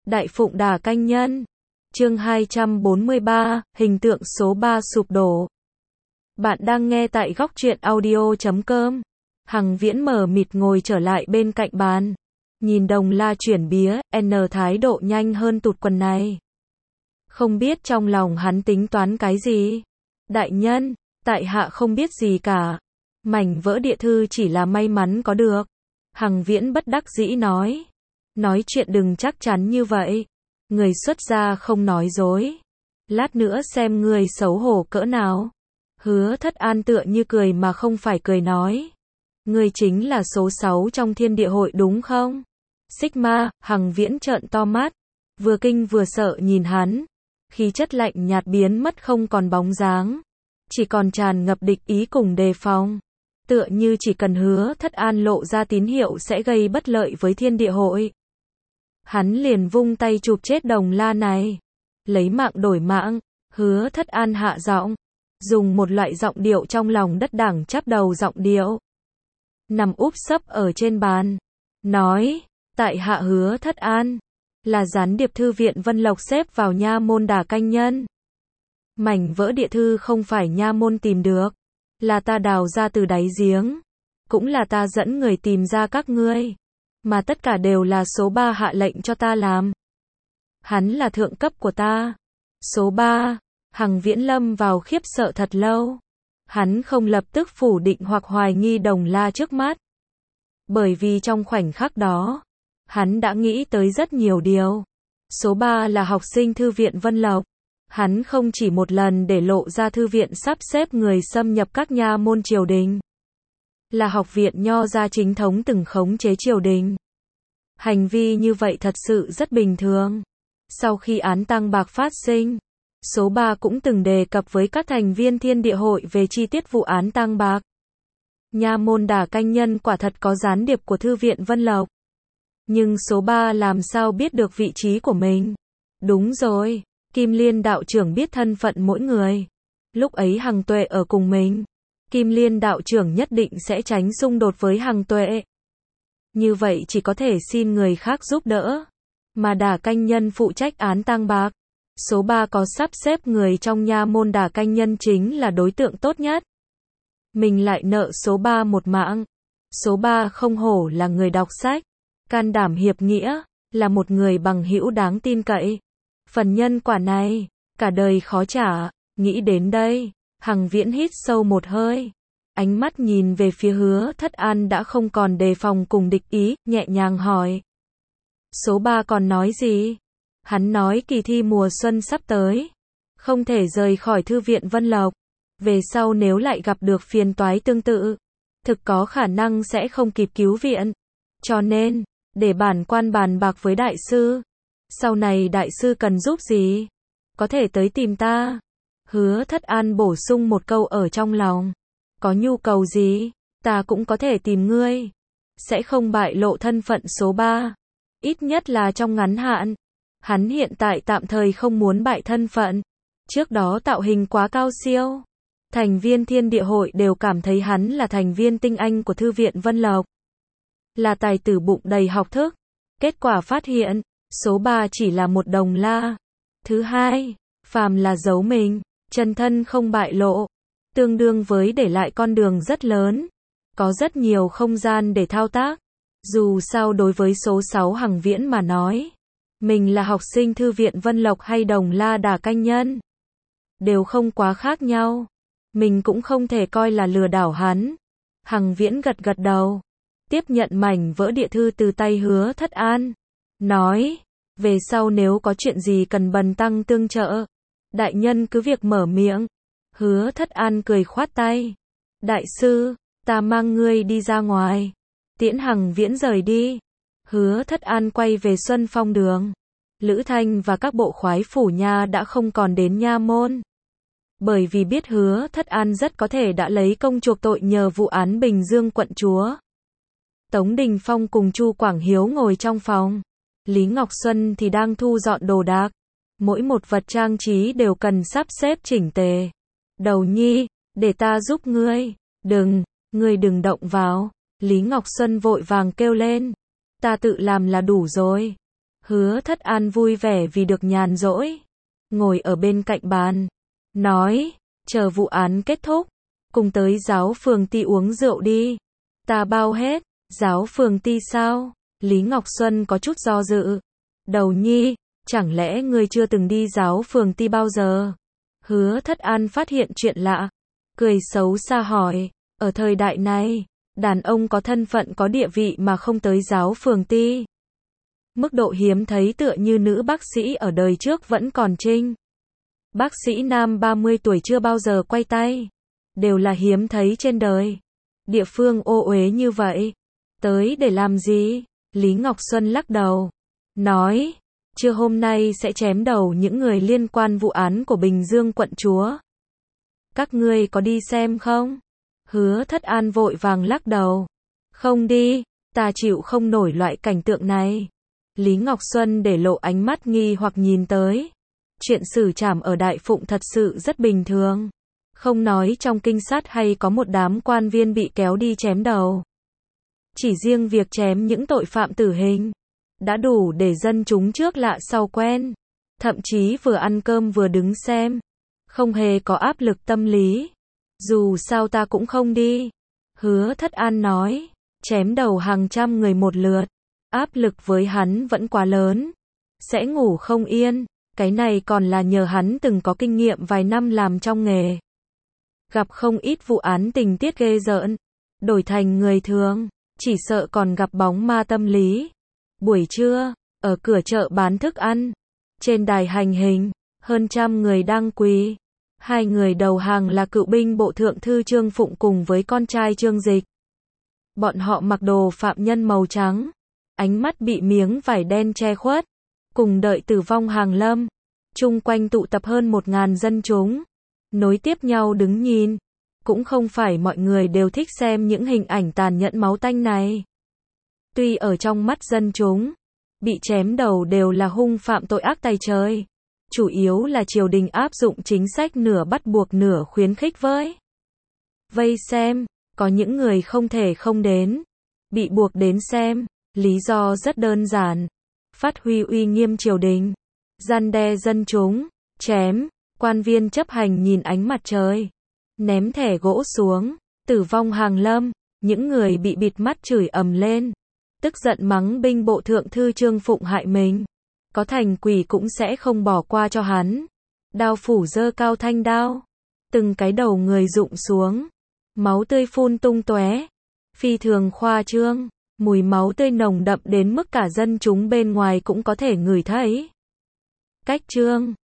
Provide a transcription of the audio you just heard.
Đại Phụng Đà Canh Nhân. Chương 243, hình tượng số 3 sụp đổ. Bạn đang nghe tại góc truyện audio.com. Hằng Viễn mờ mịt ngồi trở lại bên cạnh bàn. Nhìn Đồng La chuyển bía, thái độ nhanh hơn tụt quần này. Không biết trong lòng hắn tính toán cái gì. Đại nhân, tại hạ không biết gì cả. Mảnh vỡ địa thư chỉ là may mắn có được. Hằng Viễn bất đắc dĩ nói. Nói chuyện đừng chắc chắn như vậy. Người xuất gia không nói dối. Lát nữa xem người xấu hổ cỡ nào. Hứa Thất An tựa như cười mà không phải cười nói. Người chính là số 6 trong thiên địa hội đúng không? Sigma, Hằng Viễn trợn to mắt. Vừa kinh vừa sợ nhìn hắn. Khí chất lạnh nhạt biến mất không còn bóng dáng. Chỉ còn tràn ngập địch ý cùng đề phòng. Tựa như chỉ cần Hứa Thất An lộ ra tín hiệu sẽ gây bất lợi với thiên địa hội. Hắn liền vung tay chụp chết Đồng La này. Lấy mạng đổi mạng, Hứa Thất An hạ giọng. Dùng một loại giọng điệu trong lòng đất đẳng chắp đầu giọng điệu. Nằm úp sấp ở trên bàn. Nói, tại hạ Hứa Thất An. Là gián điệp thư viện Vân Lộc xếp vào nha môn Đà Canh Nhân. Mảnh vỡ địa thư không phải nha môn tìm được. Là ta đào ra từ đáy giếng. Cũng là ta dẫn người tìm ra các ngươi. Mà tất cả đều là số 3 hạ lệnh cho ta làm. Hắn là thượng cấp của ta. Số 3, Hằng Viễn lâm vào khiếp sợ thật lâu. Hắn không lập tức phủ định hoặc hoài nghi Đồng La trước mắt. Bởi vì trong khoảnh khắc đó, hắn đã nghĩ tới rất nhiều điều. Số 3 là học sinh thư viện Vân Lộc. Hắn không chỉ một lần để lộ ra thư viện sắp xếp người xâm nhập các nha môn triều đình. Là học viện Nho gia chính thống từng khống chế triều đình. Hành vi như vậy thật sự rất bình thường. Sau khi án Tăng Bạc phát sinh, số 3 cũng từng đề cập với các thành viên thiên địa hội về chi tiết vụ án Tăng Bạc. Nha môn Đà Canh Nhân quả thật có gián điệp của thư viện Vân Lộc. Nhưng số 3 làm sao biết được vị trí của mình? Đúng rồi, Kim Liên đạo trưởng biết thân phận mỗi người. Lúc ấy Hằng Tuệ ở cùng mình. Kim Liên đạo trưởng nhất định sẽ tránh xung đột với Hằng Tuệ. Như vậy chỉ có thể xin người khác giúp đỡ. Mà Đà Canh Nhân phụ trách án Tăng Bạc. Số 3 có sắp xếp người trong nha môn Đà Canh Nhân chính là đối tượng tốt nhất. Mình lại nợ số 3 một mạng. Số 3 không hổ là người đọc sách. Can đảm hiệp nghĩa. Là một người bằng hữu đáng tin cậy. Phần nhân quả này, cả đời khó trả. Nghĩ đến đây, Hằng Viễn hít sâu một hơi. Ánh mắt nhìn về phía Hứa Thất An đã không còn đề phòng cùng địch ý, nhẹ nhàng hỏi. Số 3 còn nói gì? Hắn nói kỳ thi mùa xuân sắp tới. Không thể rời khỏi thư viện Vân Lộc. Về sau nếu lại gặp được phiền toái tương tự, thực có khả năng sẽ không kịp cứu viện. Cho nên, để bản quan bàn bạc với đại sư. Sau này đại sư cần giúp gì? Có thể tới tìm ta. Hứa Thất An bổ sung một câu ở trong lòng. Có nhu cầu gì? Ta cũng có thể tìm ngươi. Sẽ không bại lộ thân phận số 3. Ít nhất là trong ngắn hạn. Hắn hiện tại tạm thời không muốn bại thân phận. Trước đó tạo hình quá cao siêu. Thành viên thiên địa hội đều cảm thấy hắn là thành viên tinh anh của thư viện Vân Lộc. Là tài tử bụng đầy học thức. Kết quả phát hiện, số 3 chỉ là một Đồng La. Thứ hai, phàm là giấu mình, chân thân không bại lộ. Tương đương với để lại con đường rất lớn. Có rất nhiều không gian để thao tác. Dù sao đối với số 6 Hằng Viễn mà nói. Mình là học sinh thư viện Vân Lộc hay Đồng La Đà Canh Nhân. Đều không quá khác nhau. Mình cũng không thể coi là lừa đảo hắn. Hằng Viễn gật gật đầu. Tiếp nhận mảnh vỡ địa thư từ tay Hứa Thất An. Nói, về sau nếu có chuyện gì cần bần tăng tương trợ. Đại nhân cứ việc mở miệng. Hứa Thất An cười khoát tay. Đại sư, ta mang ngươi đi ra ngoài. Tiễn Hằng Viễn rời đi. Hứa Thất An quay về Xuân Phong Đường. Lữ Thanh và các bộ khoái phủ nha đã không còn đến nha môn. Bởi vì biết Hứa Thất An rất có thể đã lấy công chuộc tội nhờ vụ án Bình Dương quận chúa. Tống Đình Phong cùng Chu Quảng Hiếu ngồi trong phòng. Lý Ngọc Xuân thì đang thu dọn đồ đạc. Mỗi một vật trang trí đều cần sắp xếp chỉnh tề. Đầu nhi, để ta giúp ngươi. Đừng, ngươi đừng động vào. Lý Ngọc Xuân vội vàng kêu lên. Ta tự làm là đủ rồi. Hứa Thất An vui vẻ vì được nhàn rỗi, ngồi ở bên cạnh bàn, nói, chờ vụ án kết thúc, cùng tới giáo phường Ti uống rượu đi. Ta bao hết. Giáo phường Ti sao? Lý Ngọc Xuân có chút do dự. Đầu nhi, chẳng lẽ ngươi chưa từng đi giáo phường Ti bao giờ? Hứa Thất An phát hiện chuyện lạ, cười xấu xa hỏi, ở thời đại này, đàn ông có thân phận có địa vị mà không tới giáo phường Ti. Mức độ hiếm thấy tựa như nữ bác sĩ ở đời trước vẫn còn trinh. Bác sĩ nam 30 tuổi chưa bao giờ quay tay, đều là hiếm thấy trên đời. Địa phương ô uế như vậy, tới để làm gì? Lý Ngọc Xuân lắc đầu, nói, trưa hôm nay sẽ chém đầu những người liên quan vụ án của Bình Dương quận chúa. Các ngươi có đi xem không? Hứa Thất An vội vàng lắc đầu, không đi, ta chịu không nổi loại cảnh tượng này. Lý Ngọc Xuân để lộ ánh mắt nghi hoặc nhìn tới. Chuyện xử trảm ở Đại Phụng thật sự rất bình thường. Không nói trong kinh sát hay có một đám quan viên bị kéo đi chém đầu. Chỉ riêng việc chém những tội phạm tử hình, đã đủ để dân chúng trước lạ sau quen. Thậm chí vừa ăn cơm vừa đứng xem. Không hề có áp lực tâm lý. Dù sao ta cũng không đi. Hứa Thất An nói, chém đầu hàng trăm người một lượt. Áp lực với hắn vẫn quá lớn. Sẽ ngủ không yên. Cái này còn là nhờ hắn từng có kinh nghiệm vài năm làm trong nghề. Gặp không ít vụ án tình tiết ghê rợn. Đổi thành người thường, chỉ sợ còn gặp bóng ma tâm lý. Buổi trưa, ở cửa chợ bán thức ăn, trên đài hành hình, hơn trăm người đang quỳ. Hai người đầu hàng là cựu binh bộ thượng thư Trương Phụng cùng với con trai Trương Dịch. Bọn họ mặc đồ phạm nhân màu trắng, ánh mắt bị miếng vải đen che khuất, cùng đợi tử vong hàng lâm. Chung quanh tụ tập hơn 1000 dân chúng, nối tiếp nhau đứng nhìn. Cũng không phải mọi người đều thích xem những hình ảnh tàn nhẫn máu tanh này. Tuy ở trong mắt dân chúng, bị chém đầu đều là hung phạm tội ác tày trời. Chủ yếu là triều đình áp dụng chính sách nửa bắt buộc nửa khuyến khích với. Vây xem, có những người không thể không đến. Bị buộc đến xem, lý do rất đơn giản. Phát huy uy nghiêm triều đình, răn đe dân chúng, chém, quan viên chấp hành nhìn ánh mặt trời. Ném thẻ gỗ xuống, tử vong hàng lâm, những người bị bịt mắt chửi ầm lên. Tức giận mắng binh bộ thượng thư Trương Phụng hại mình. Có thành quỷ cũng sẽ không bỏ qua cho hắn. Đao phủ giơ cao thanh đao. Từng cái đầu người rụng xuống. Máu tươi phun tung tóe. Phi thường khoa trương. Mùi máu tươi nồng đậm đến mức cả dân chúng bên ngoài cũng có thể ngửi thấy. Cách trương.